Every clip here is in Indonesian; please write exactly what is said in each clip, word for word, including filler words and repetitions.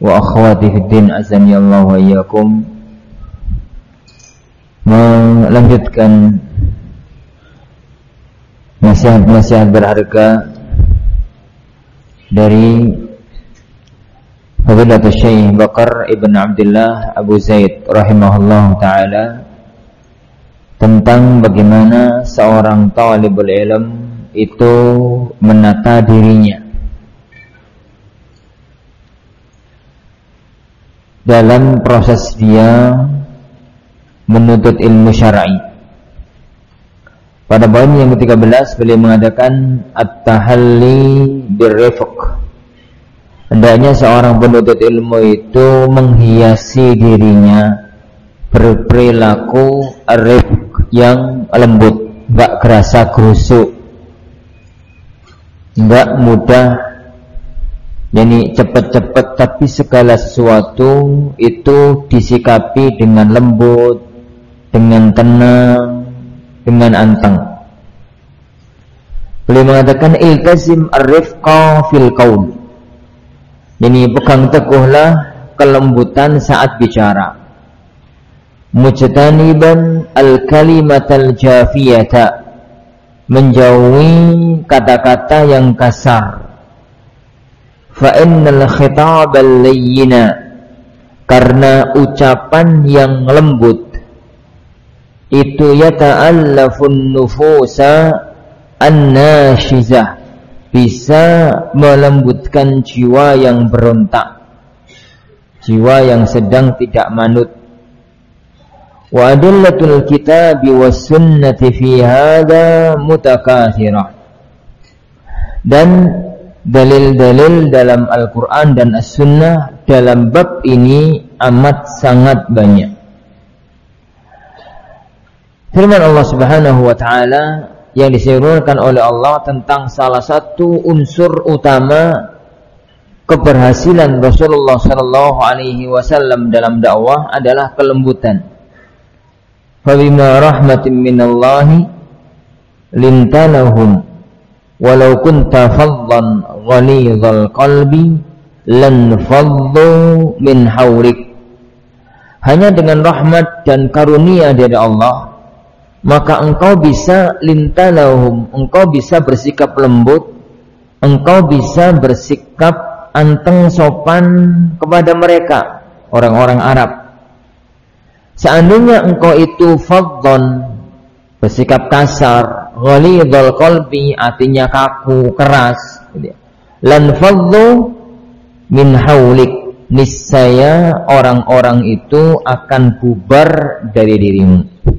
wa akhwati fid din, azani Allah wa iyyakum, melanjutkan nasihat-nasihat berharga dari Fadilatul Syekh Bakar Ibn Abdullah Abu Zaid rahimahullah ta'ala tentang bagaimana seorang talibul ilm itu menata dirinya dalam proses dia menuntut ilmu syar'i. Pada poin yang ketiga belas beliau mengadakan at-tahalli birrifq. Hendaknya seorang penuntut ilmu itu menghiasi dirinya berperilaku rifq yang lembut, enggak kerasa gerusuk, enggak mudah, yani cepat-cepat, tapi segala sesuatu itu disikapi dengan lembut, dengan tenang, dengan anteng. Beliau mengatakan iltazim ar-rifqa fil qaul. Ini pegang teguhlah kelembutan saat bicara. Mujtaniban al-kalimatal jafiyata, menjauhi kata-kata yang kasar. Fa innal khitabal layyina, karena ucapan yang lembut itu yata'allafun nufusa an-nashizah, bisa melembutkan jiwa yang berontak, jiwa yang sedang tidak manut. Wa adillatul kitabi was sunnati fi hadha mutakathirah, dan dalil-dalil dalam Al-Quran dan As-Sunnah dalam bab ini amat sangat banyak. Firman Allah Subhanahu wa ta'ala yang disebutkan oleh Allah tentang salah satu unsur utama keberhasilan Rasulullah sallallahu alaihi wasallam dalam dakwah adalah kelembutan. Fabima rahmatin minallahi lintalahum walau kunta faddan ghalidhal qalbi lan faddu min hawlik. Hanya dengan rahmat dan karunia dari Allah maka engkau bisa lintalahum, engkau bisa bersikap lembut, engkau bisa bersikap anteng sopan kepada mereka, orang-orang Arab. Seandainya engkau itu faddan, bersikap kasar, ghalidhal qalbi, artinya kaku, keras, lan faddu min haulik, niscaya orang-orang itu akan bubar dari dirimu.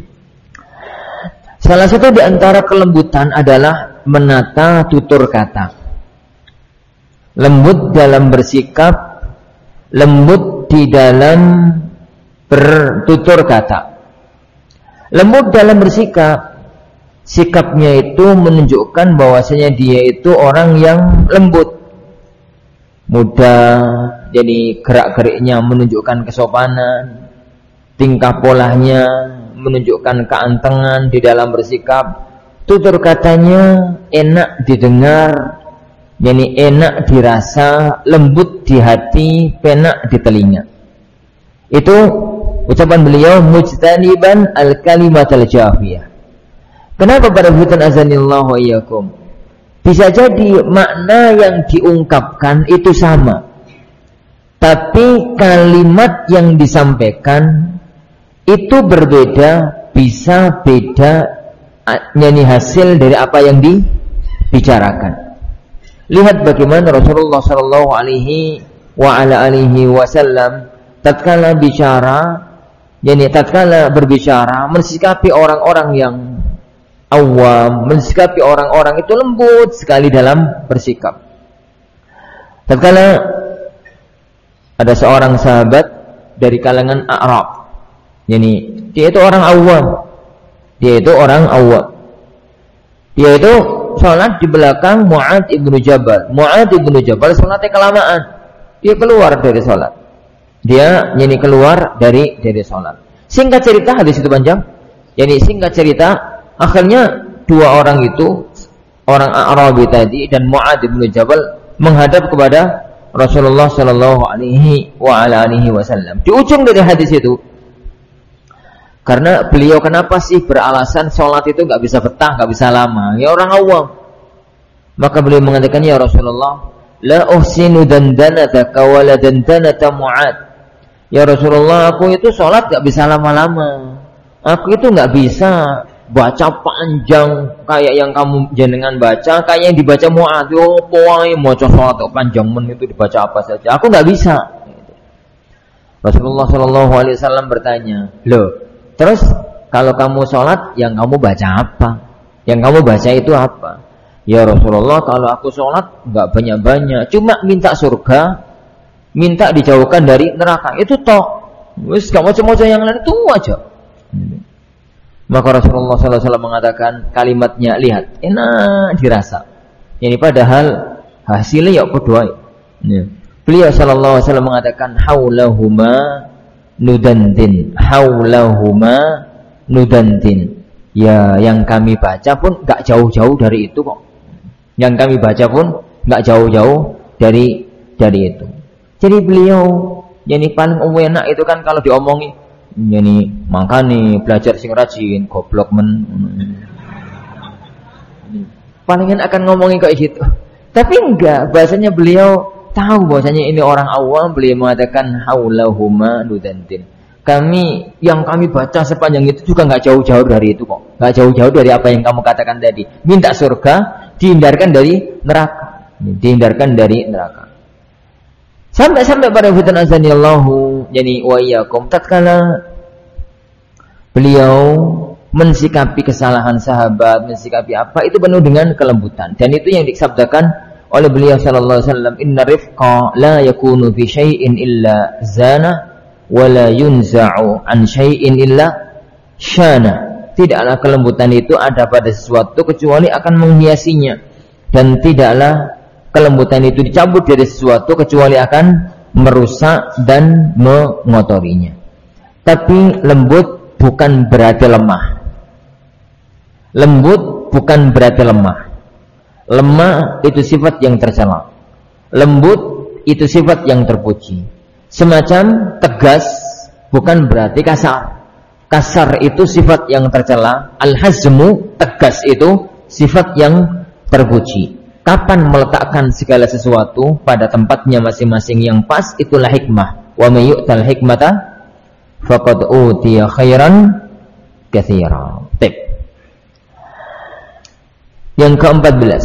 Salah satu di antara kelembutan adalah menata tutur kata. Lembut dalam bersikap, lembut di dalam bertutur kata. Lembut dalam bersikap, sikapnya itu menunjukkan bahwasanya dia itu orang yang lembut, mudah, jadi gerak-geriknya menunjukkan kesopanan, tingkah polanya menunjukkan keantengan di dalam bersikap, tutur katanya enak didengar, jadi enak dirasa, lembut di hati, penak di telinga. Itu ucapan beliau mujtaniban al-kalimatal jafiyah. Kenapa pada hutan azanillahu wa iyyakum? Bisa jadi makna yang diungkapkan itu sama, tapi kalimat yang disampaikan itu berbeda, bisa beda, yani hasil dari apa yang dibicarakan. Lihat bagaimana Rasulullah sallallahu alaihi wa ala alihi wasallam tatkala bicara, yani tatkala berbicara mensikapi orang-orang yang awam, mensikapi orang-orang itu lembut sekali dalam bersikap. Tatkala ada seorang sahabat dari kalangan A'rab, yani dia itu orang awam, dia itu orang awam, dia itu sholat di belakang Mu'adz ibnu Jabal. Mu'adz ibnu Jabal sholatnya kelamaan, dia keluar dari sholat, dia yani keluar dari dari sholat. Singkat cerita, hadis itu panjang, yani singkat cerita, akhirnya dua orang itu, orang A'rabi tadi dan Mu'adz ibnu Jabal menghadap kepada Rasulullah Shallallahu Alaihi Wasallam. Di ujung dari hadis itu, karena beliau kenapa sih beralasan sholat itu nggak bisa betah, nggak bisa lama? Ya orang awam. Maka beliau mengatakan, ya Rasulullah, la uhsinu dandanataka wa la dandanata Mu'ad. Ya Rasulullah, aku itu sholat nggak bisa lama-lama. Aku itu nggak bisa baca panjang kayak yang kamu jenengan baca, kayak yang dibaca Mu'ad. Oh, poai maca sholat panjang men itu dibaca apa saja. Aku nggak bisa. Rasulullah Shallallahu Alaihi Wasallam bertanya, loh, terus kalau kamu sholat, yang kamu baca apa? Yang kamu baca itu apa? Ya Rasulullah, kalau aku sholat nggak banyak-banyak, cuma minta surga, minta dijauhkan dari neraka. Itu toh, wis gak macam-macam yang lain itu aja. Maka Rasulullah shallallahu alaihi wasallam mengatakan kalimatnya, lihat, enak dirasa. Ini padahal hasilnya ya kedua. Ya. Beliau shallallahu alaihi wasallam mengatakan haulahuma nudantin, haulahuma nudantin. Ya, yang kami baca pun enggak jauh-jauh dari itu kok. Yang kami baca pun enggak jauh-jauh dari dari itu. Jadi beliau yang paling enak itu kan kalau diomongi, jadi makanya belajar sing rajin, goblok men. Palingan akan ngomongin kayak gitu. Tapi enggak, bahasanya beliau tahu bahwasanya ini orang awam. Beliau mengatakan haulahuma nudantin. Kami yang kami baca sepanjang itu juga enggak jauh-jauh dari itu kok. Enggak jauh-jauh dari apa yang kamu katakan tadi. Minta surga, dihindarkan dari neraka. Dihindarkan dari neraka. Sampai-sampai pada fitan azanillahu yani wa iyyakum, tatkala beliau mensikapi kesalahan sahabat, mensikapi apa, itu penuh dengan kelembutan. Dan itu yang disabdakan oleh beliau sallallahu alaihi wasallam, inna rifqa la yakunu fi syai'in illa zana wa la yunza'u an syai'in illa syana. Tidaklah kelembutan itu ada pada sesuatu kecuali akan menghiasinya, dan tidaklah kelembutan itu dicabut dari sesuatu kecuali akan merusak dan mengotorinya. Tapi lembut bukan berarti lemah. Lembut bukan berarti lemah. Lemah itu sifat yang tercela. Lembut itu sifat yang terpuji. Semacam tegas bukan berarti kasar. Kasar itu sifat yang tercela. Al-hazmu, tegas itu sifat yang terpuji. Kapan meletakkan segala sesuatu pada tempatnya masing-masing yang pas, itulah hikmah. Wa may yu'tal hikmata faqad utiya khairan katsira. Tip. Yang keempat belas,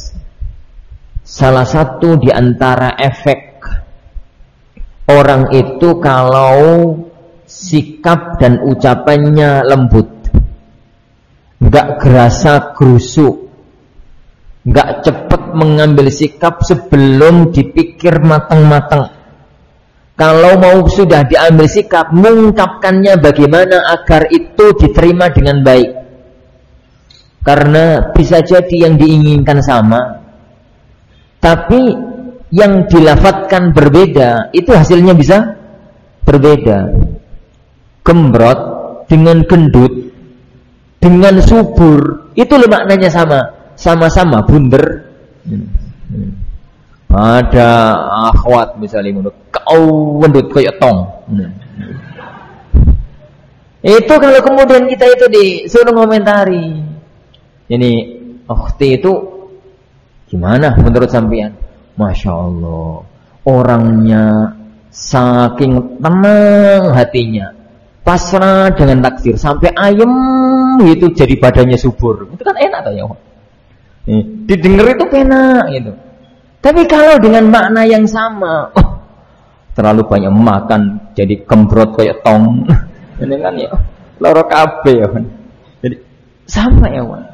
salah satu di antara efek orang itu kalau sikap dan ucapannya lembut, enggak gerasa gerusuk, enggak cepat mengambil sikap sebelum dipikir matang-matang. Kalau mau sudah diambil sikap, mengungkapkannya bagaimana agar itu diterima dengan baik. Karena bisa jadi yang diinginkan sama, tapi yang dilafatkan berbeda, itu hasilnya bisa berbeda. Gembrot dengan gendut, dengan subur, itu maknanya sama. Sama-sama bunder. Ada akhwat misalnya, kau gendut kayak tong. Itu kalau kemudian kita itu disuruh komentari, ini ukhti itu gimana menurut sampean? Masya Allah, orangnya saking tenang hatinya, pasrah dengan takdir, sampai ayem itu jadi badannya subur. Itu kan enak tuh ya. Didengar itu enak gitu. Tapi kalau dengan makna yang sama, oh, terlalu banyak makan jadi gembrot kayak tong. Ini kan ya loro kabeh ya. Jadi sama ya, Wan.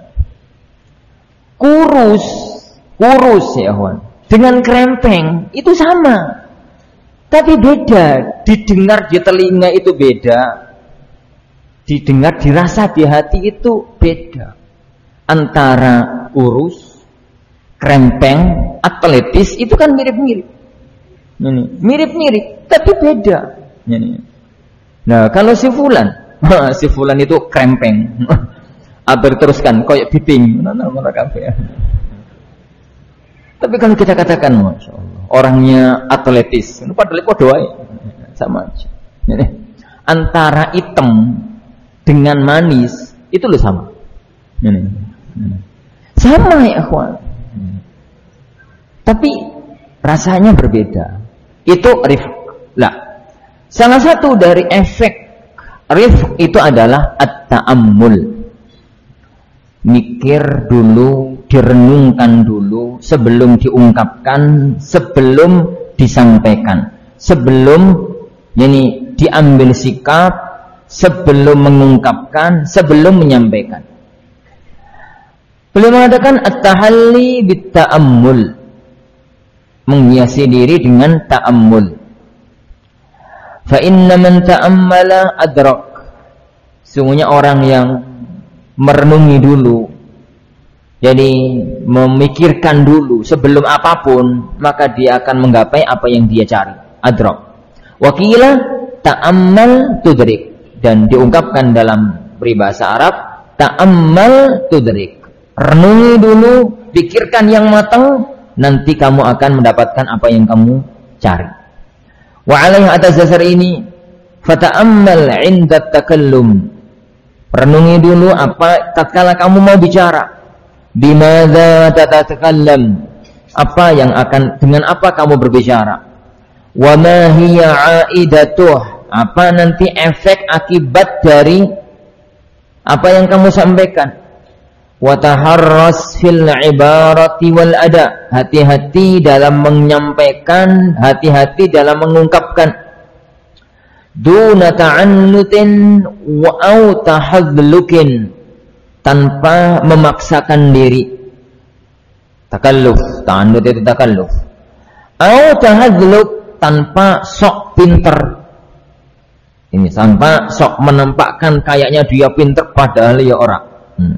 Kurus, kurus ya, Wan. Dengan krempeng itu sama. Tapi beda, didengar di telinga itu beda. Didengar dirasa di hati itu beda. Antara kurus, krempeng, atletis itu kan mirip-mirip. Ini mirip-mirip, tapi beda. Ini. Nah, kalau si fulan, si fulan itu krempeng. Apa teruskan koyok biping. Mana mereka ya. Tapi kalau kita katakan, Masya Allah, orangnya atletis, padahal itu doa sama aja. Antara hitam dengan manis itu loh sama. Sama ya akhwan. Tapi rasanya berbeda. Itu rifq. Lah, salah satu dari efek rifq itu adalah at-ta'ammul. Mikir dulu, direnungkan dulu sebelum diungkapkan, sebelum disampaikan, sebelum yani diambil sikap, sebelum mengungkapkan, sebelum menyampaikan. Beliau mengatakan at-tahalli bit-ta'ammul, menghiasi diri dengan ta'ammul. Fa inna man ta'ammala adrak. Sungguhnya orang yang merenungi dulu, jadi memikirkan dulu sebelum apapun, maka dia akan menggapai apa yang dia cari. Adrak. Wakila ta'ammal tudrik, dan diungkapkan dalam peribahasa Arab ta'ammal tudrik. Renungi dulu, pikirkan yang matang, nanti kamu akan mendapatkan apa yang kamu cari. Wa alaihi atas dasar ini fata'ammal 'inda takallum. Renungi dulu apa tatkala kamu mau bicara. Bimadza tatatakallam? Apa yang akan dengan apa kamu berbicara? Wa ma hiya 'aidatuh? Apa nanti efek akibat dari apa yang kamu sampaikan? Wa taharras fil ibarati wal ada. Hati-hati dalam menyampaikan, hati-hati dalam mengungkapkan. Duna ta'annutin wa au tahadlukin, tanpa memaksakan diri. Takalluf, ta'annut itu takalluf. Au tahadluk, tanpa sok pinter. Ini tanpa sok menampakkan kayaknya dia pinter padahal ya orang. Hmm.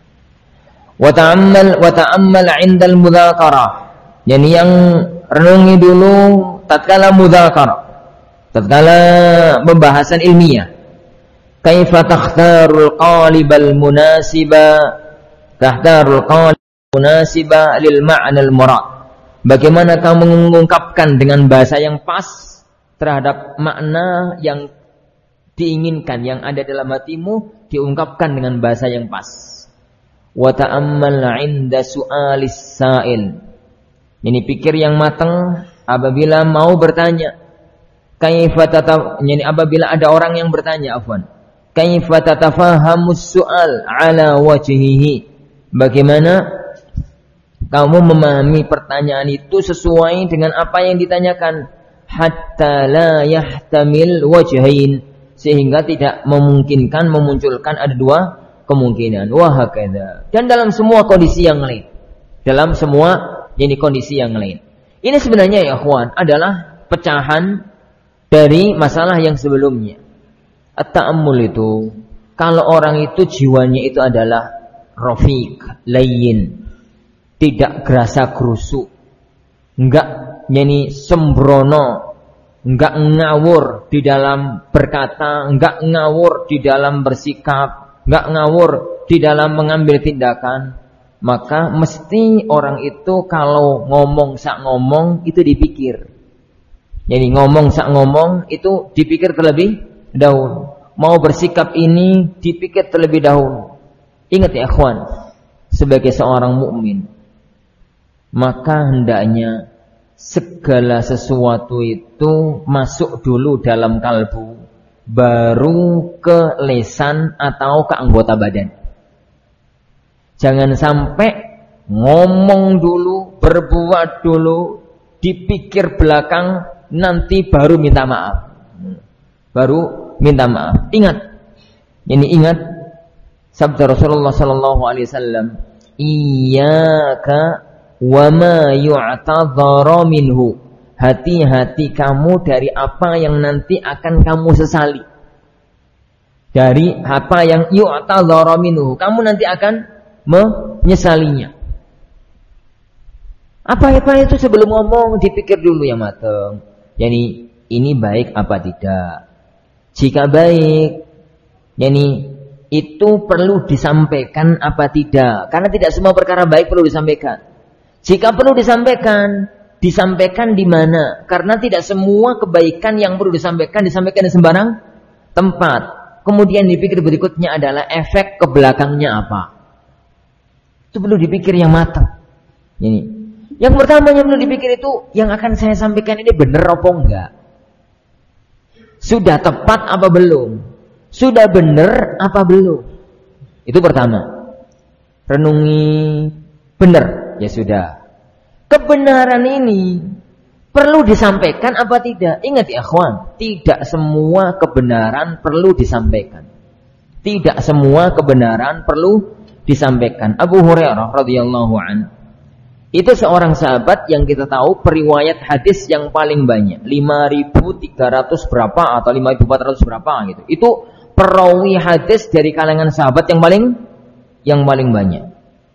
Wa ta'ammal wa ta'ammal 'indal mudzakarah. Yani yang renungi dulu tatkala mudzakarah, tatkala pembahasan ilmiah. Kaifa takhtarul qalibal munasiba, takhtarul qalib munasiba lil ma'nal murad. Bagaimana kamu mengungkapkan dengan bahasa yang pas terhadap makna yang diinginkan, yang ada dalam hatimu, diungkapkan dengan bahasa yang pas. Wa ta'ammal 'inda su'alis sa'il. Ini pikir yang matang apabila mau bertanya. Kaifa tataf, yani apabila ada orang yang bertanya, afwan. Kaifa tatafahamus su'al ala wajhihi? Bagaimana kamu memahami pertanyaan itu sesuai dengan apa yang ditanyakan? Hatta la yahtamil wajhain, sehingga tidak memungkinkan memunculkan ada dua kemungkinan. Wa hakadha. Dan dalam semua kondisi yang lain. Dalam semua yani kondisi yang lain. Ini sebenarnya ya ikhwan adalah pecahan dari masalah yang sebelumnya. At-ta'ammul itu, kalau orang itu jiwanya itu adalah rafiq, layyin, tidak gerasa gerusuk, enggak yani sembrono, enggak ngawur di dalam berkata, enggak ngawur di dalam bersikap, enggak ngawur di dalam mengambil tindakan, maka mesti orang itu kalau ngomong sak ngomong itu dipikir. Jadi ngomong sak ngomong itu dipikir terlebih dahulu. Mau bersikap ini dipikir terlebih dahulu. Ingat ya ikhwan, sebagai seorang mukmin, maka hendaknya segala sesuatu itu masuk dulu dalam kalbu, baru ke lisan atau ke anggota badan. Jangan sampai ngomong dulu, berbuat dulu, dipikir belakang, nanti baru minta maaf. Baru minta maaf. Ingat, ini ingat sabda Rasulullah sallallahu alaihi wasallam, iyyaka wa ma yu'tadhara minhu. Hati-hati kamu dari apa yang nanti akan kamu sesali. Dari apa yang yu'tadhara minhu, kamu nanti akan menyesalinya. Apa-apa itu sebelum ngomong dipikir dulu yang matang. Yani ini baik apa tidak? Jika baik, yani itu perlu disampaikan apa tidak? Karena tidak semua perkara baik perlu disampaikan. Jika perlu disampaikan, disampaikan di mana? Karena tidak semua kebaikan yang perlu disampaikan disampaikan di sembarang tempat. Kemudian dipikir berikutnya adalah efek ke belakangnya apa. Itu perlu dipikir yang matang. Ini. Yang pertama yang perlu dipikir itu, yang akan saya sampaikan ini benar apa enggak? Sudah tepat apa belum? Sudah benar apa belum? Itu pertama. Renungi benar, ya sudah. Kebenaran ini perlu disampaikan apa tidak? Ingat ya ikhwan, tidak semua kebenaran perlu disampaikan. Tidak semua kebenaran perlu disampaikan. Abu Hurairah radhiyallahu anhu itu seorang sahabat yang kita tahu periwayat hadis yang paling banyak, lima ribu tiga ratus berapa atau lima ribu empat ratus berapa gitu. Itu perawi hadis dari kalangan sahabat yang paling yang paling banyak.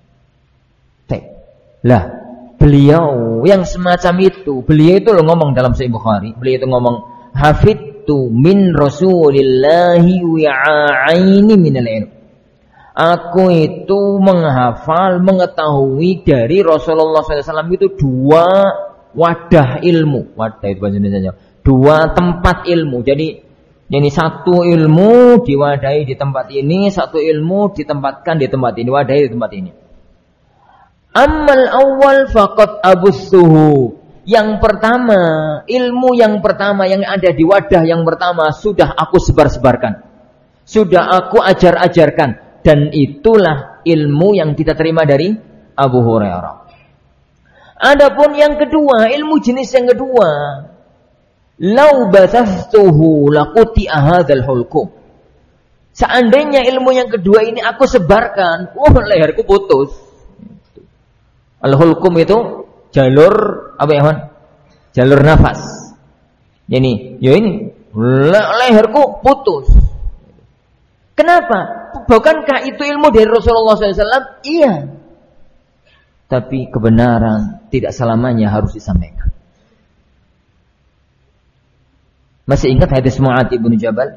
Lah, beliau yang semacam itu, beliau itu loh ngomong dalam Sahih Bukhari, beliau itu ngomong, hafidtu min Rasulillahi wi'aini minal ilm. Aku itu menghafal, mengetahui dari Rasulullah shallallahu alaihi wasallam itu dua wadah ilmu. Wadah itu bahasa Indonesia. Dua tempat ilmu. Jadi, jadi satu ilmu diwadahi di tempat ini, satu ilmu ditempatkan di tempat ini, wadahi di tempat ini. Ammal awal faqad abussuhu. Yang pertama, ilmu yang pertama yang ada di wadah yang pertama sudah aku sebar-sebarkan. Sudah aku ajar-ajarkan. Dan itulah ilmu yang kita terima dari Abu Hurairah. Adapun yang kedua, ilmu jenis yang kedua, lau basastuhu laquti ahadzal hulqum. Seandainya ilmu yang kedua ini aku sebarkan, wah oh, leherku putus. Al-hulqum itu jalur apa ya, Man? Jalur nafas. Ini, ya ini, le- leherku putus. Kenapa? Bukankah itu ilmu dari Rasulullah shallallahu alaihi wasallam? Iya. Tapi kebenaran tidak selamanya harus disampaikan. Masih ingat hadis Mu'adz bin Jabal?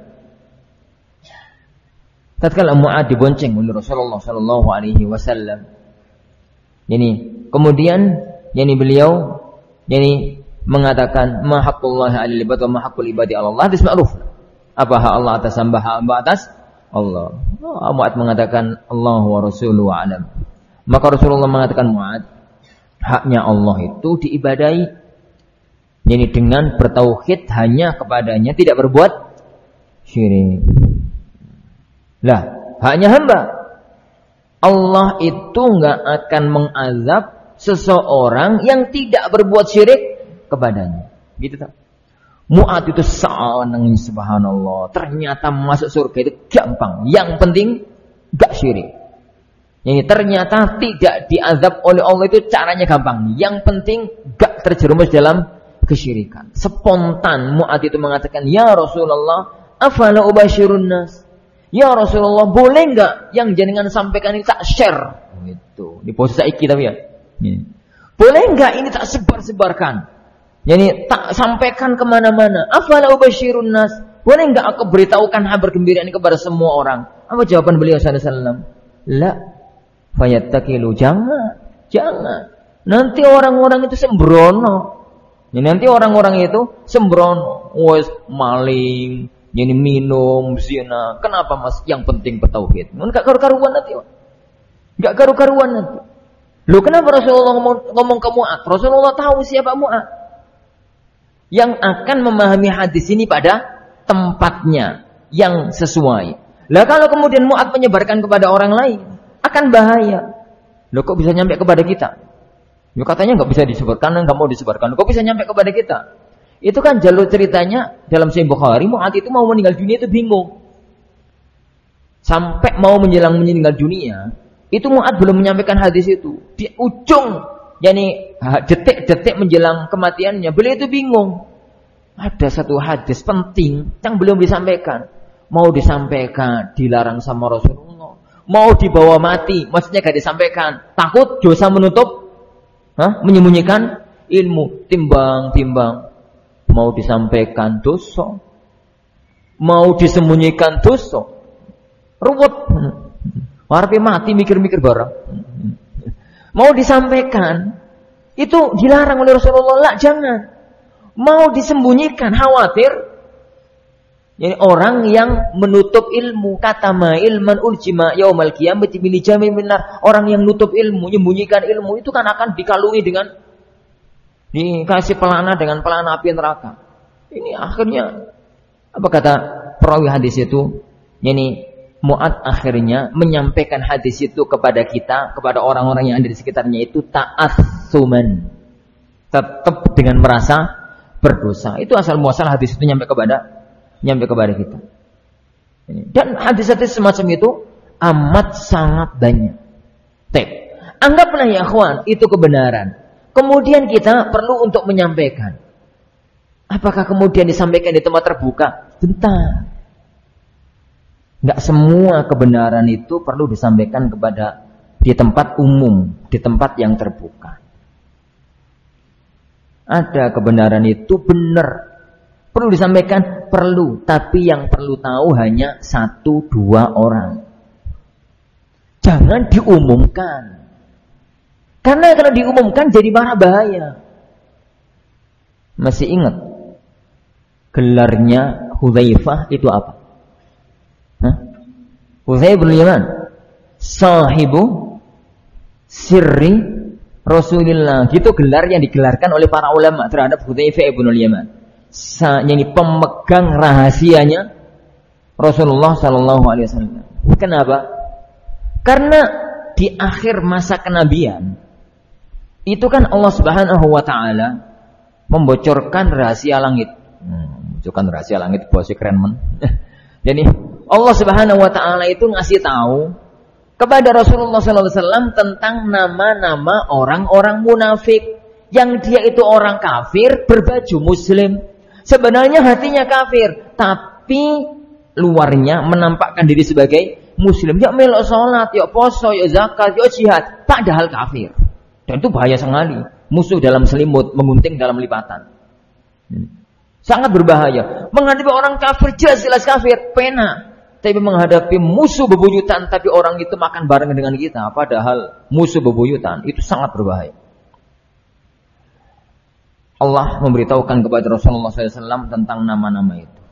Tatkala Mu'adz dibonceng oleh Rasulullah shallallahu alaihi wasallam. Ini kemudian yani beliau yani mengatakan ma haqqullahi 'alal ibad wa ma haqqul ibadi 'ala Allah. Hadis ma'ruf. Apa hak Allah atas hamba, hamba atas Allah. Oh, Mu'adz mengatakan Allah wa rasuluhu a'lam. Maka Rasulullah mengatakan, Mu'adz, haknya Allah itu diibadahi yani dengan bertauhid hanya kepadanya, tidak berbuat syirik. Lah, haknya hamba. Allah itu enggak akan mengazab seseorang yang tidak berbuat syirik kepadanya. Gitu tak? Mu'adz itu senang, subhanallah. Ternyata masuk surga itu gampang. Yang penting gak syirik. Ini ternyata tidak diazab oleh Allah itu caranya gampang. Yang penting gak terjerumus dalam kesyirikan. Spontan Mu'adz itu mengatakan, ya Rasulullah, afala ubashirun nas? Ya Rasulullah, boleh gak yang jenengan sampaikan ini tak share? Gitu. Di posisi saiki tapi ya. Boleh gak ini tak sebar-sebarkan? Yani tak sampaikan kemana-mana. Afala ubashirun nas? Boleh enggak aku beritahukan kabar gembira ini kepada semua orang? Apa jawaban beliau sallallahu alaihi wasallam? La fayattakilu, jangan, jangan. Nanti orang-orang itu sembrono. Ya, nanti orang-orang itu sembrono. Wes maling, yani minum, zina. Kenapa Mas? Yang penting bertauhid. Enggak karu-karuan nanti. Enggak karu-karuan nanti. Loh, kenapa Rasulullah ngomong, ngomong ke Mu'adz? Rasulullah tahu siapa Mu'adz. Yang akan memahami hadis ini pada tempatnya yang sesuai. Lah kalau kemudian Mu'adz menyebarkan kepada orang lain, akan bahaya. Loh, kok bisa nyampe kepada kita? Loh, katanya nggak bisa disebarkan, nggak mau disebarkan. Loh, kok bisa nyampe kepada kita? Itu kan jalur ceritanya dalam Sahih Bukhari. Mu'adz itu mau meninggal dunia itu bingung. Sampai mau menjelang meninggal dunia, itu Mu'adz belum menyampaikan hadis itu. Di ujung yani detik-detik menjelang kematiannya, beliau itu bingung. Ada satu hadis penting yang belum disampaikan. Mau disampaikan, dilarang sama Rasulullah. Mau dibawa mati, maksudnya gak disampaikan. Takut dosa menutup, hah? Menyembunyikan ilmu. Timbang-timbang. Mau disampaikan dosa, mau disembunyikan dosa. Ruwet. Warpe mati mikir-mikir barang. Mau disampaikan, Itu dilarang oleh Rasulullah. Lah, jangan. Mau disembunyikan, khawatir yani orang yang menutup ilmu, kata ma ilman uljima yaumal qiyamati bil jami minar, orang yang nutup ilmu, menyembunyikan ilmu itu kan akan dikalungi dengan dikasih pelana dengan pelana api neraka. Ini akhirnya apa kata perawi hadis itu? Yani Mu'ad akhirnya menyampaikan hadis itu kepada kita, kepada orang-orang yang ada di sekitarnya itu ta'assuman. Tetap dengan merasa berdosa. Itu asal muasal hadis itu nyampe kepada nyampe kepada kita. Dan hadis-hadis semacam itu amat sangat banyak. Tek. Anggaplah ya akhwan, itu kebenaran. Kemudian kita perlu untuk menyampaikan. Apakah kemudian disampaikan di tempat terbuka? Bentar. Enggak semua kebenaran itu perlu disampaikan kepada di tempat umum, di tempat yang terbuka. Ada kebenaran itu benar. Perlu disampaikan? Perlu. Tapi yang perlu tahu hanya satu dua orang. Jangan diumumkan. Karena kalau diumumkan jadi bahaya. Masih ingat gelarnya Hudzaifah itu apa? Hah? Hudzaifah bin Yaman, sahibu sirri Rasulullah. Gitu gelar yang digelarkan oleh para ulama terhadap Hudzaifah bin Yaman. Ini pemegang rahasianya Rasulullah sallallahu alaihi wasallam. Kenapa? Karena di akhir masa kenabian itu kan Allah Subhanahu wa taala membocorkan rahasia langit. Hmm, membocorkan rahasia langit, bosnya keren men. Jadi Allah Subhanahu wa taala itu ngasih tahu kepada Rasulullah sallallahu alaihi wasallam tentang nama-nama orang-orang munafik yang dia itu orang kafir berbaju muslim. Sebenarnya hatinya kafir, tapi luarnya menampakkan diri sebagai muslim. Ya melok salat, ya poso, ya zakat, ya jihad, padahal kafir. Dan itu bahaya sekali. Musuh dalam selimut, mengunting dalam lipatan. Sangat berbahaya. Menghadapi orang kafir jelas-jelas kafir, pena. Tapi menghadapi musuh bebuyutan, tapi orang itu makan bareng dengan kita, padahal musuh bebuyutan, itu sangat berbahaya. Allah memberitahukan kepada Rasulullah sallallahu alaihi wasallam tentang nama-nama itu.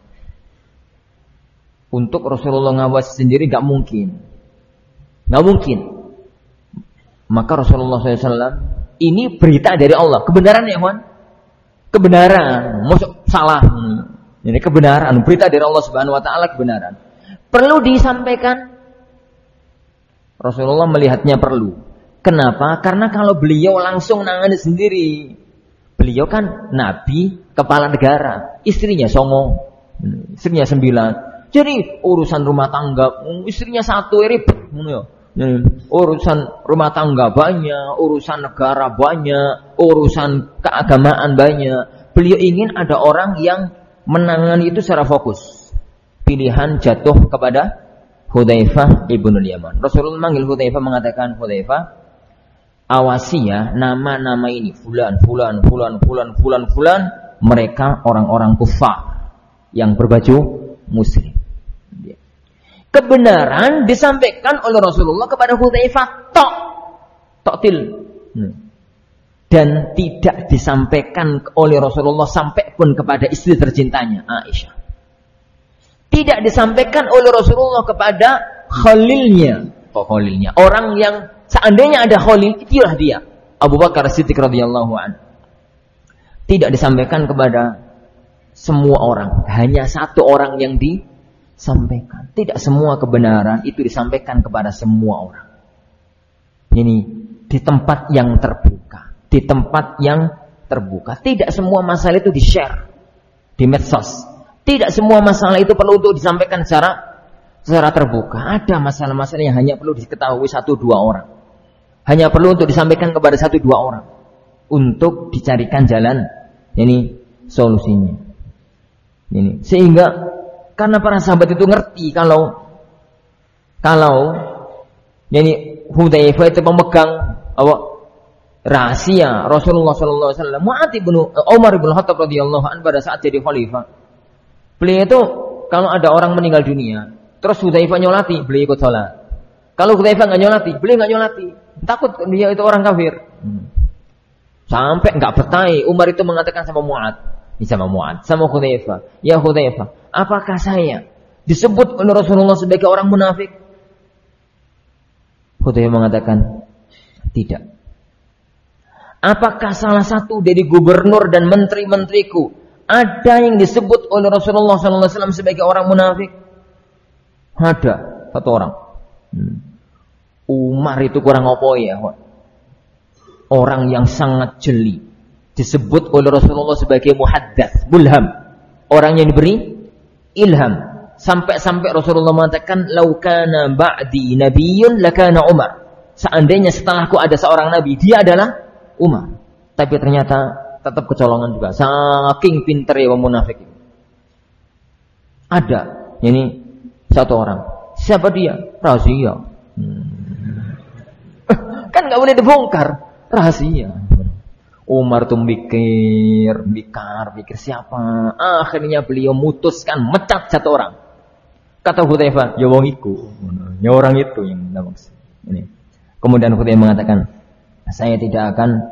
Untuk Rasulullah ngawasi sendiri gak mungkin. Gak mungkin. Maka Rasulullah sallallahu alaihi wasallam ini berita dari Allah. Kebenaran ya kawan? Kebenaran. Maksud salah. Ini kebenaran. Berita dari Allah Subhanahu wa taala kebenaran. Perlu disampaikan. Rasulullah melihatnya perlu. Kenapa? Karena kalau beliau langsung nangani sendiri. Beliau kan nabi, kepala negara, istrinya songo, istrinya sembilan. Jadi urusan rumah tangga, istrinya satu ribet, urusan rumah tangga banyak, urusan negara banyak, urusan keagamaan banyak. Beliau ingin ada orang yang menangani itu secara fokus. Pilihan jatuh kepada Hudzaifah ibnul Yaman. Rasulullah manggil Hudzaifah, mengatakan, Hudzaifah, awasi ya nama-nama ini, fulan, fulan, fulan, fulan, fulan, fulan, mereka orang-orang kufar yang berbaju muslim. Kebenaran disampaikan oleh Rasulullah kepada Hudzaifah tok, toktil, dan tidak disampaikan oleh Rasulullah sampai pun kepada istri tercintanya Aisyah. Tidak disampaikan oleh Rasulullah kepada khalilnya, oh khalilnya, orang yang seandainya ada khalil, itulah dia, Abu Bakar Siddiq radhiyallahu anhu. Tidak disampaikan kepada semua orang, hanya satu orang yang disampaikan. Tidak semua kebenaran itu disampaikan kepada semua orang. Ini di tempat yang terbuka, di tempat yang terbuka. Tidak semua masalah itu di-share di medsos. Tidak semua masalah itu perlu untuk disampaikan secara secara terbuka. Ada masalah-masalah yang hanya perlu diketahui satu dua orang. Hanya perlu untuk disampaikan kepada satu dua orang untuk dicarikan jalan ini solusinya. Ini sehingga karena para sahabat itu ngerti kalau kalau ini Hudzaifah itu pemegang apa rahasia Rasulullah sallallahu alaihi wasallam. Mu'adz bin Umar bin Khattab radhiyallahu anhu pada saat jadi khalifah. Beliau itu kalau ada orang meninggal dunia, terus Hudzaifah nyolati, beliau ikut sholat. Kalau Hudzaifah enggak nyolati, beliau enggak nyolati. Takut dia itu orang kafir. Hmm. Sampai enggak bertai, Umar itu mengatakan sama Mu'ad, sama Mu'ad, sama Hudzaifah, "Ya Hudzaifah, apakah saya disebut oleh Rasulullah sebagai orang munafik?" Hudzaifah mengatakan, "Tidak." "Apakah salah satu dari gubernur dan menteri-menteriku ada yang disebut oleh Rasulullah sallallahu alaihi wasallam sebagai orang munafik?" "Ada," satu orang. Hmm. Umar itu kurang apa ya? Orang yang sangat jeli, disebut oleh Rasulullah sebagai muhaddats, mulham, orang yang diberi ilham. Sampai-sampai Rasulullah mengatakan, "Lau kana ba'di nabiyyun lakana Umar." Seandainya setelahku ada seorang nabi, dia adalah Umar. Tapi ternyata tetap kecolongan juga. Saking pintarnya orang munafik. Ada, ini satu orang. Siapa dia? Rahasia. Hmm. Kan nggak boleh dibongkar. Rahasia. Umar tuh mikir, mikir, pikir siapa. Akhirnya beliau memutuskan mecat satu orang. Kata Hudzaifah, "Ya wong iku." Ya orang itu yang maksud. Ini. Kemudian Hudzaifah mengatakan, "Saya tidak akan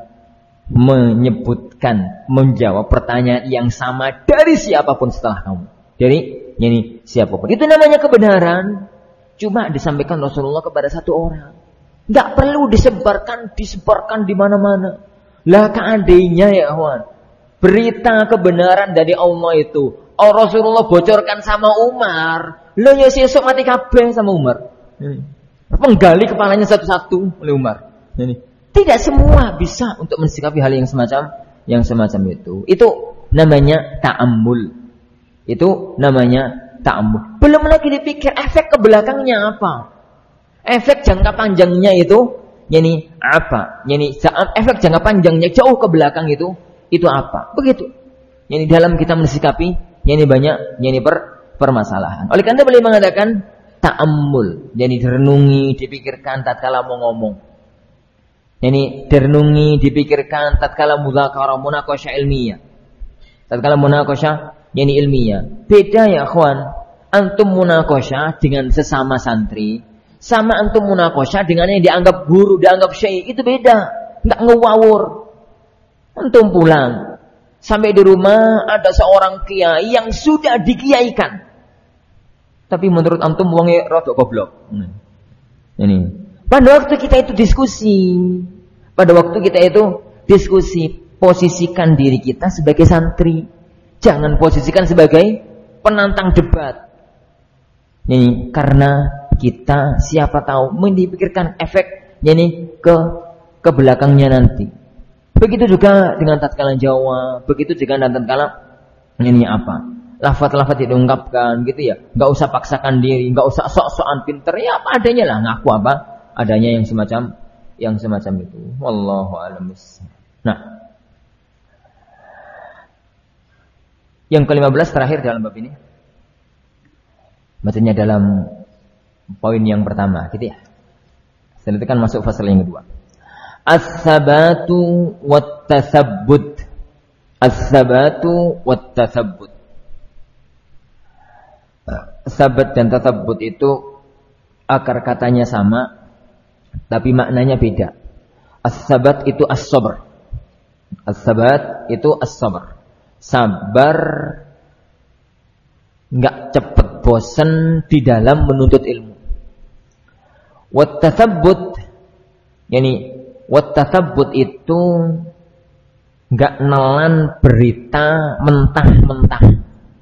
menyebutkan, menjawab pertanyaan yang sama dari siapapun setelah kamu." Jadi, ini siapapun. Itu namanya kebenaran. Cuma disampaikan Rasulullah kepada satu orang. Enggak perlu disebarkan, disebarkan di mana-mana. Lah seandainya ya kawan, berita kebenaran dari Allah itu, oh Rasulullah bocorkan sama Umar, lo ya sesuk mati kabeh sama Umar. Ini. Penggali kepalanya satu-satu oleh Umar. Ini. Tidak semua bisa untuk mensikapi hal yang semacam yang semacam itu. Itu namanya ta'ammul. Itu namanya ta'ammul. Belum lagi dipikir efek ke belakangnya apa. Efek jangka panjangnya itu, yani apa? Yani efek jangka panjangnya jauh ke belakang itu, itu apa? Begitu. Yani dalam kita mensikapi, yani banyak, yani per, permasalahan. Oleh karena beliau mengatakan ta'ammul, yani direnungi, dipikirkan tatkala mau ngomong. Yani direnungi, dipikirkan tatkala mudzakarah, munaqasyah ilmiah. Tatkala munaqasyah, yani ilmiah. Beda ya kawan, antum munaqasyah dengan sesama santri. Sama antum munaqasyah dengan yang dianggap guru, dianggap syekh, itu beda. Enggak ngewawur. Antum pulang, sampai di rumah ada seorang kiai yang sudah dikiaikan. Tapi menurut antum wongnya rodok goblok. Hmm. Ini. Pada waktu kita itu diskusi, pada waktu kita itu diskusi, posisikan diri kita sebagai santri. Jangan posisikan sebagai penantang debat. Ini karena kita siapa tahu mendipikirkan efek yani ke ke belakangnya nanti. Begitu juga dengan tatkala Jawa, begitu juga dengan tatkala ini apa? Lafaz-lafaz yang diungkapkan gitu ya. Enggak usah paksakan diri, enggak usah sok-sokan pinter, ya apa adanya lah, ngaku apa adanya yang semacam yang semacam itu. Wallahu a'lam bissawab. Nah, yang kelima belas terakhir dalam bab ini. Maksudnya dalam poin yang pertama, gitu ya. Setelah itu kan masuk fasal yang kedua. As-sabatu wat-tasabbut. As-sabatu wat-tasabbut. Sabat dan tasabbut itu akar katanya sama, tapi maknanya beda. As-sabat itu as-sabr. As-sabat itu as-sabr. Sabar, enggak cepat bosan di dalam menuntut ilmu. Wat-tathabbut, yani wat-tathabbut itu enggak nelan berita mentah-mentah.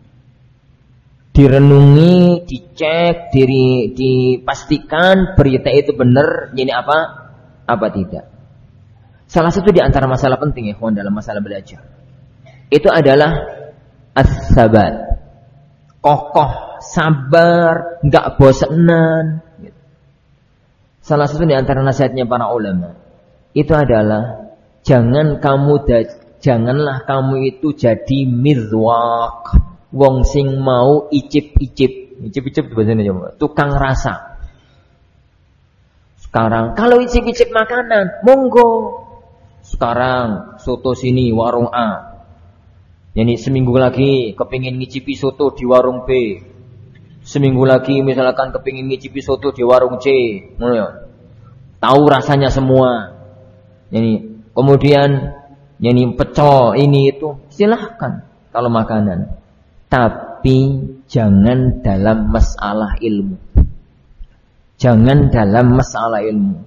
Direnungi, dicek, diri, dipastikan berita itu benar, jadi apa? Apa tidak. Salah satu di antara masalah penting ya kawan dalam masalah belajar, itu adalah as-sabat. Kokoh, sabar, enggak bosanan. Salah satu di antara nasihatnya para ulama itu adalah jangan kamu da, janganlah kamu itu jadi mizwaq, wong sing mau icip-icip. Icip-icip bahasa Jawa, tukang rasa. Sekarang kalau icip-icip makanan, monggo. Sekarang soto sini warung A. Jadi seminggu lagi kepingin ngicipi soto di warung B. Seminggu lagi misalkan kepingin ngicipi soto di warung C. Tahu rasanya semua. Jadi kemudian Yani pecel ini itu, silahkan kalau makanan. Tapi jangan dalam masalah ilmu. Jangan dalam masalah ilmu.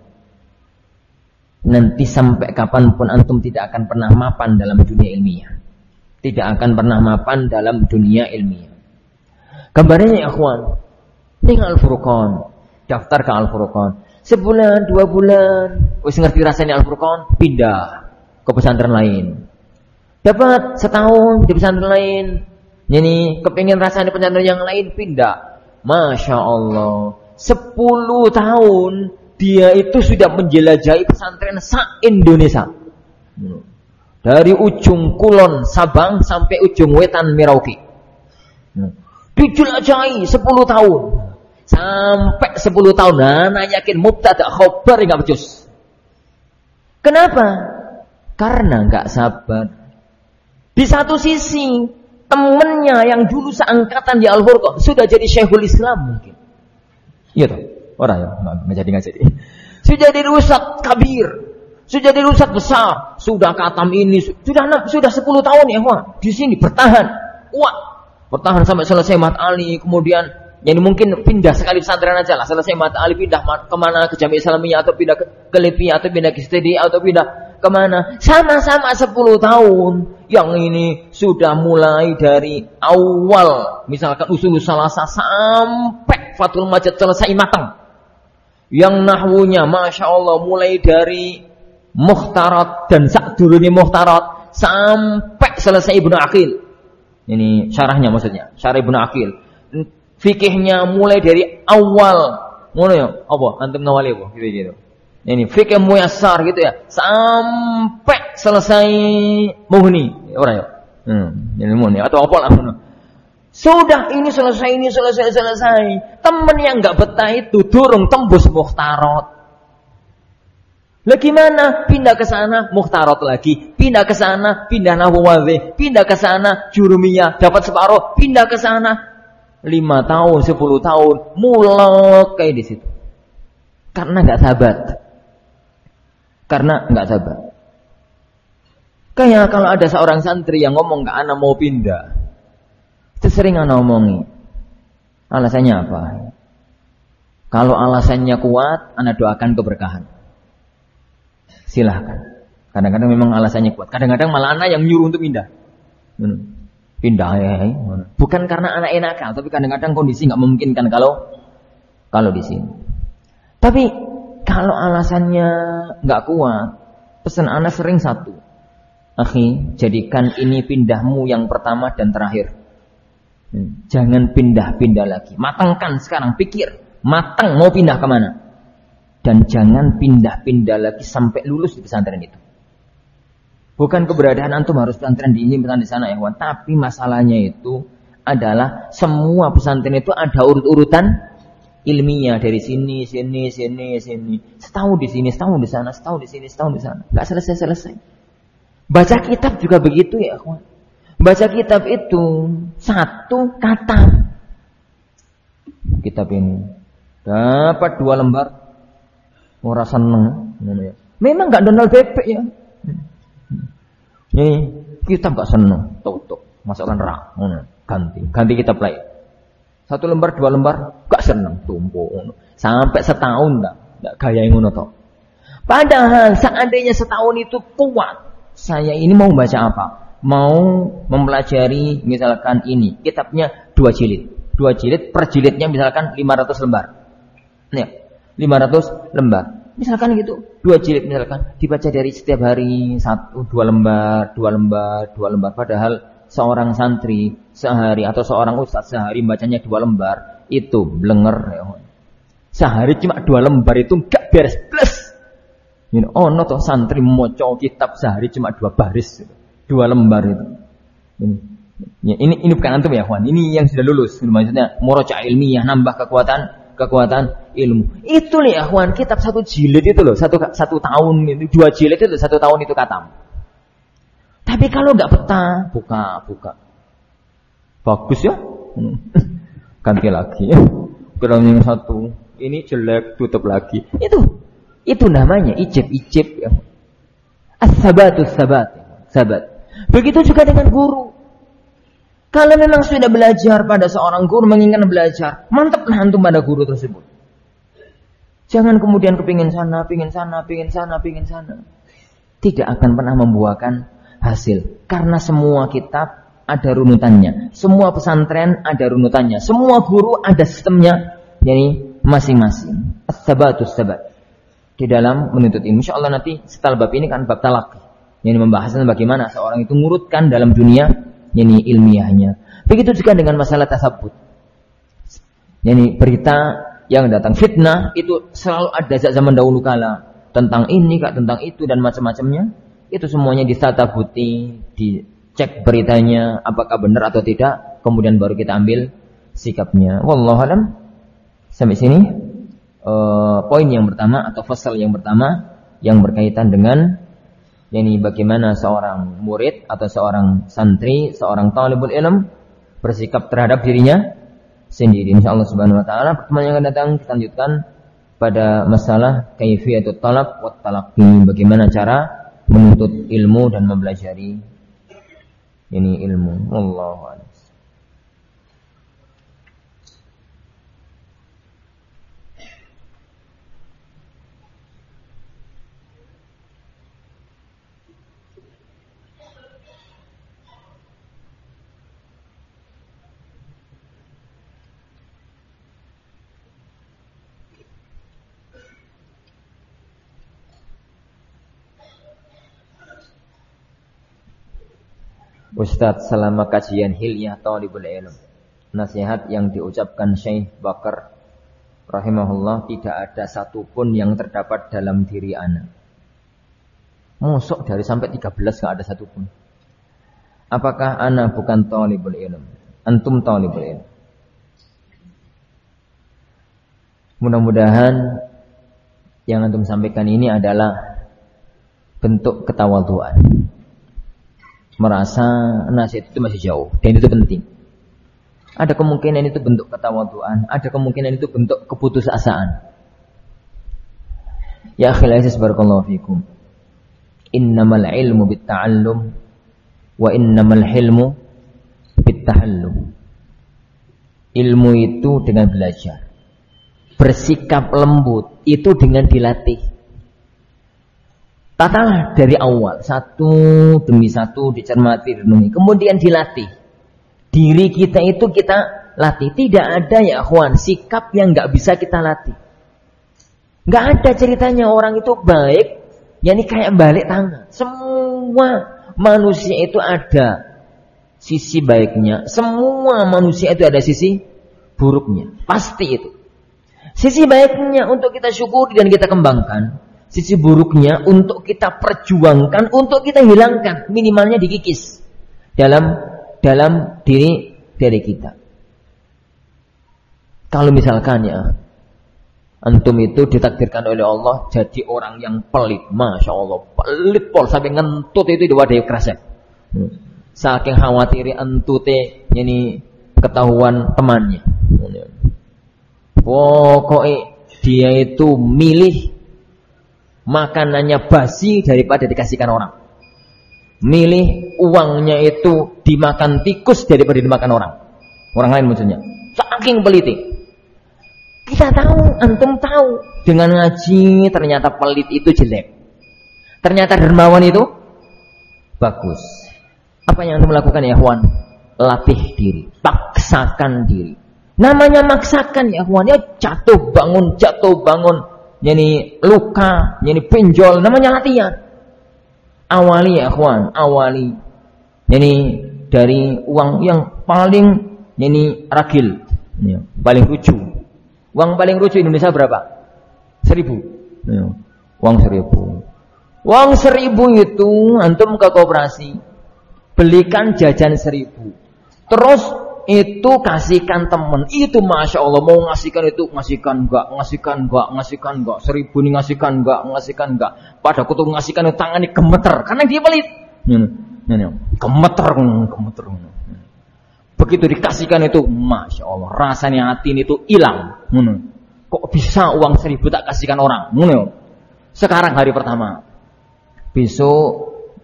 Nanti sampai kapanpun antum tidak akan pernah mapan dalam dunia ilmiah. Tidak akan pernah mapan dalam dunia ilmiah. Gambarnya ya ikhwan, ning Al-Furqan, daftar ke Al-Furqan. Sebulan, dua bulan, wis ngerti rasanya Al-Furqan, pindah ke pesantren lain. Dapat setahun di pesantren lain, jadi kepingin rasanya pesantren yang lain, pindah. Masya Allah, sepuluh tahun dia itu sudah menjelajahi pesantren se-Indonesia. Dari ujung kulon Sabang sampai ujung wetan Merauke. Dijelajahi sepuluh tahun. Sampai sepuluh tahun, nah, nanyakin mubtada khobar enggak becus. Kenapa? Karena enggak sabar. Di satu sisi, temennya yang dulu seangkatan di Al-Furqan sudah jadi Syekhul Islam mungkin. Iya toh? Orang ya, enggak jadi enggak jadi. Sudah jadi ustaz kabir, sudah jadi ustaz besar, sudah khatam ini, sudah sudah sepuluh tahun ya, wah, di sini bertahan. Wah, bertahan sampai selesai Mat Ali, kemudian jadi mungkin pindah sekali pesantren aja lah, selesai Mat Ali pindah kemana, ke Jami' Islamiyah atau pindah ke, ke Lipi atau pindah ke Stedi atau pindah kemana, sama-sama sepuluh tahun. Yang ini sudah mulai dari awal, misalkan usul salasa sampai Fathul Majid selesai matang. Yang nahwunya, masya Allah, mulai dari Mukhtarat dan sakdurungi Mukhtarat sampai selesai Ibnu Aqil. Ini syarahnya maksudnya, syarah Ibnu Aqil. Fikihnya mulai dari awal, mulai apa? Antum ngawali apa? Gitu-gitu. Ini fikih muyassar gitu ya, sampai selesai Mughni, orang ya. Hmm, ini Mughni atau apa lah. Sudah ini selesai, ini selesai, selesai. Temen yang enggak betah itu durung tembus Mukhtarat. Lah gimana? Pindah ke sana Mukhtarat lagi, pindah ke sana, pindah Nahwu Wadhih, pindah ke sana Jurumiyah, dapat separuh, pindah ke sana lima tahun, sepuluh tahun, mulai kayak di situ. Karena enggak sabar. Karena enggak sabar. Kayak kalau ada seorang santri yang ngomong ke ana mau pindah, itu sering ana omongi. Alasannya apa? Kalau alasannya kuat, ana doakan keberkahan. Silahkan. Kadang-kadang memang alasannya kuat. Kadang-kadang malah ana yang nyuruh untuk pindah. Pindah ya. Bukan karena anak enak, tapi kadang-kadang kondisi enggak memungkinkan kalau kalau di sini. Tapi kalau alasannya nggak kuat, pesan anak sering satu. Akhi, jadikan ini pindahmu yang pertama dan terakhir. Jangan pindah-pindah lagi. Matangkan sekarang, pikir. Matang mau pindah kemana. Dan jangan pindah-pindah lagi sampai lulus di pesantren itu. Bukan keberadaan antum harus pesantren di ini, pesantren di sana ya kawan. Tapi masalahnya itu adalah semua pesantren itu ada urut-urutan ilmiah dari sini, sini, sini, sini. Setahun di sini, setahun di sana, setahun di sini, setahun di sana. Enggak selesai-selesai. Baca kitab juga begitu ya, kawan. Baca kitab itu satu kata. Kitab ini dapat dua lembar, ora seneng. Memang enggak Donald bebek ya. Nih, kitab enggak seneng, tutup, masukkan rak, ganti, ganti kitab lain. Satu lembar, dua lembar, gak seneng, tumpuk. Sampai setahun enggak, enggak gaya yang ngono toh. Padahal seandainya setahun itu kuat, saya ini mau baca apa? Mau mempelajari misalkan ini, kitabnya dua jilid. Dua jilid, per jilidnya misalkan lima ratus lembar. Nih, lima ratus lembar. Misalkan gitu, dua jilid misalkan, dibaca dari setiap hari, satu, dua lembar, dua lembar, dua lembar. Padahal seorang santri sehari atau seorang ustaz sehari bacanya dua lembar itu blenger ya. Sehari cuma dua lembar itu enggak beres plus. Ini oh no toh santri maca kitab sehari cuma dua baris, dua lembar itu. Ini ya, ini ini bukan antum ya kawan. Ini yang sudah lulus. Maksudnya murajaah ilmiah, nambah kekuatan kekuatan ilmu. Itu nih ya kawan, kitab satu jilid itu loh, satu satu tahun itu, dua jilid itu satu tahun itu khatam. Tapi kalau nggak betah, buka, buka. Bagus ya. Ganti lagi. Kurang yang satu. Ini jelek, tutup lagi. Itu, itu namanya ijib-ijib ya. As-sabatus sabat. sahabat. Begitu juga dengan guru. Kalau memang sudah belajar pada seorang guru, menginginkan belajar, mantaplah antum pada guru tersebut. Jangan kemudian kepingin sana, pingin sana, pingin sana, pingin sana. Tidak akan pernah membuahkan hasil. Karena semua kitab ada runutannya. Semua pesantren ada runutannya. Semua guru ada sistemnya. Jadi masing-masing. As-sabatus sabat. Di dalam menuntut ilmu. InsyaAllah nanti setelah bab ini kan bab talaqi. Yang membahas bagaimana seorang itu mengurutkan dalam dunia yani ilmiahnya. Begitu juga dengan masalah tasabbut. Yani berita yang datang fitnah itu selalu ada sejak zaman dahulu kala. Tentang ini, kak, tentang itu dan macam-macamnya. Itu semuanya disatabuti, dicek beritanya apakah benar atau tidak, kemudian baru kita ambil sikapnya. Wallahu alam. Sampai sini uh, poin yang pertama atau fasal yang pertama yang berkaitan dengan yakni bagaimana seorang murid atau seorang santri, seorang talibul ilm bersikap terhadap dirinya sendiri. Insyaallah subhanahu wa taala pertemuan yang akan datang kita lanjutkan pada masalah kaifiyatut talab wa talaqqi, bagaimana cara menuntut ilmu dan mempelajari ini ilmu. Wallahu a'lam. Ustadz, selama kajian Hilyah Thalibul Ilm, nasihat yang diucapkan Syekh Bakar rahimahullah tidak ada satupun yang terdapat dalam diri ana. Mosok dari sampai tiga belas gak ada satupun. Apakah ana bukan Thalibul Ilm? Antum Thalibul Ilm. Mudah-mudahan yang antum sampaikan ini adalah bentuk ketawadhuan. Merasa nasihat itu masih jauh dan itu penting. Ada kemungkinan itu bentuk ketawadhuan, ada kemungkinan itu bentuk keputusasaan. Ya akhil aziz barakallahu fikum. Innamal ilmu bitta'allum wa innamal hilmu bittahallum. Ilmu itu dengan belajar. Bersikap lembut itu dengan dilatih. Tatalah dari awal, satu demi satu dicermati, renungi, kemudian dilatih. Diri kita itu kita latih. Tidak ada ya akhwan, sikap yang gak bisa kita latih. Gak ada ceritanya orang itu baik, yakni kayak balik tangan. Semua manusia itu ada sisi baiknya. Semua manusia itu ada sisi buruknya. Pasti itu. Sisi baiknya untuk kita syukuri dan kita kembangkan. Sisi buruknya untuk kita perjuangkan, untuk kita hilangkan, minimalnya dikikis dalam dalam diri dari kita. Kalau misalkan ya antum itu ditakdirkan oleh Allah jadi orang yang pelit, masya Allah, pelit pol sampai ngentut itu di wadah kerasa. Saking khawatiri entute ini ketahuan temannya. Pokoknya dia itu milih makanannya basi daripada dikasihkan orang. Milih uangnya itu dimakan tikus daripada dimakan orang. Orang lain maksudnya. Saking peliti. Kita tahu, antum tahu. Dengan ngaji ternyata pelit itu jelek. Ternyata dermawan itu bagus. Apa yang antum lakukan ya Ikhwan? Latih diri. Paksakan diri. Namanya maksakan ya Ikhwan. Ya jatuh bangun, jatuh bangun. Yani luka, yani pinjol, namanya latihan. Awali ya akhwan, awali. Yani dari uang yang paling yani ragil, ya, paling lucu. Uang paling lucu Indonesia berapa? Seribu. Ya, uang seribu. Uang seribu itu antum ke koperasi, belikan jajan seribu. Terus itu kasihkan temen, itu masya Allah mau ngasihkan itu ngasihkan enggak, ngasihkan enggak, ngasihkan enggak, seribu ini ngasihkan enggak, ngasihkan enggak. Pada kutu ngasihkan itu tangannya gemeter karena dia pelit, gemeter, gemeter. Begitu dikasihkan itu, masya Allah rasanya hati ini itu hilang. Kok bisa uang seribu tak kasihkan orang? Sekarang hari pertama, besok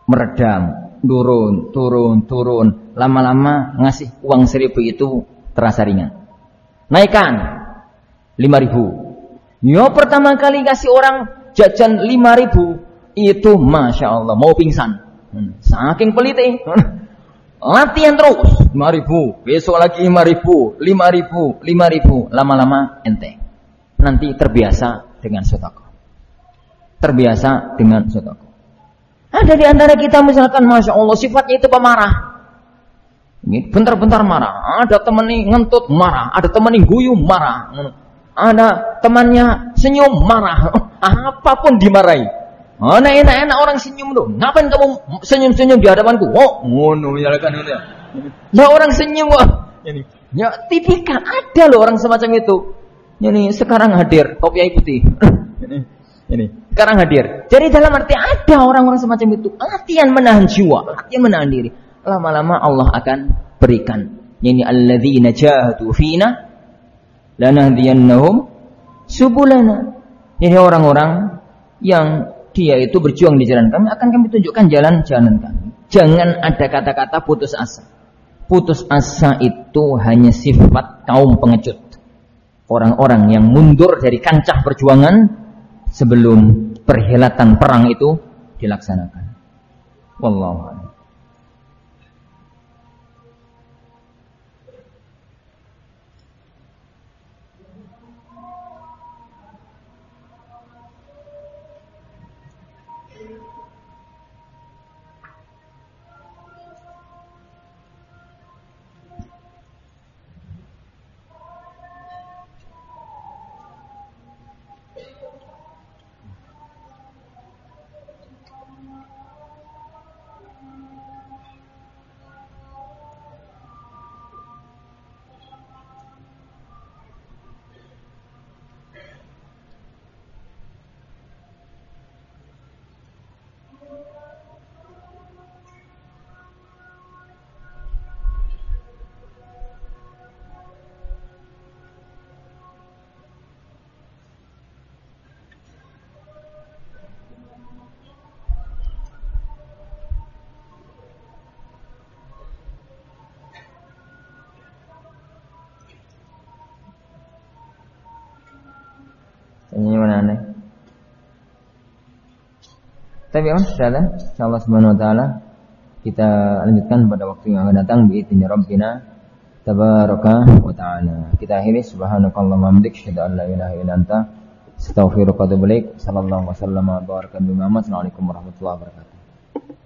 meredam, turun, turun, turun. Lama-lama ngasih uang seribu itu terasa ringan. Naikkan lima ribu. Ya pertama kali kasih orang jajan lima ribu itu masya Allah mau pingsan. Saking pelitih. Latihan terus lima ribu, besok lagi lima ribu, lima ribu, lima ribu. Lama-lama ente nanti terbiasa dengan sedekah. Terbiasa dengan sedekah. Ada di antara kita misalkan masya Allah sifatnya itu pemarah. Ini bentar-bentar marah. Ada teman nih ngentut marah. Ada teman nih guyu marah. Ada temannya senyum marah. Apapun dimarahi. Oh, nah enak-enak orang senyum tuh. Ngapain kamu senyum-senyum di hadapanku? Oh, ngono misalkan itu. Ya orang senyum kok. Ya tipikal ada loh orang semacam itu. Ini sekarang hadir topi putih. Ini sekarang hadir. Jadi dalam arti ada orang-orang semacam itu. Latihan menahan jiwa, latihan menahan diri. Lama-lama Allah akan berikan. Ini alladzina jahadu fina lanahdiyannahum subulana. Ini orang-orang yang dia itu berjuang di jalan kami, akan kami tunjukkan jalan-jalan kami. Jangan ada kata-kata putus asa. Putus asa itu hanya sifat kaum pengecut. Orang-orang yang mundur dari kancah perjuangan sebelum perhelatan perang itu dilaksanakan. Wallahu a'lam. Ini mana nih? Tapi kan sudah ada. Insyaallah subhanahu wa taala kita lanjutkan pada waktu yang akan datang biizni rabbina tabaraka wa taala. Kita akhiri subhanakallahumma wa bihamdika asyhadu an la ilaha illa anta astaghfiruka wa atubu ilaik. Sallallahu wasallam wa baraka bi Muhammad. Assalamualaikum warahmatullahi wabarakatuh.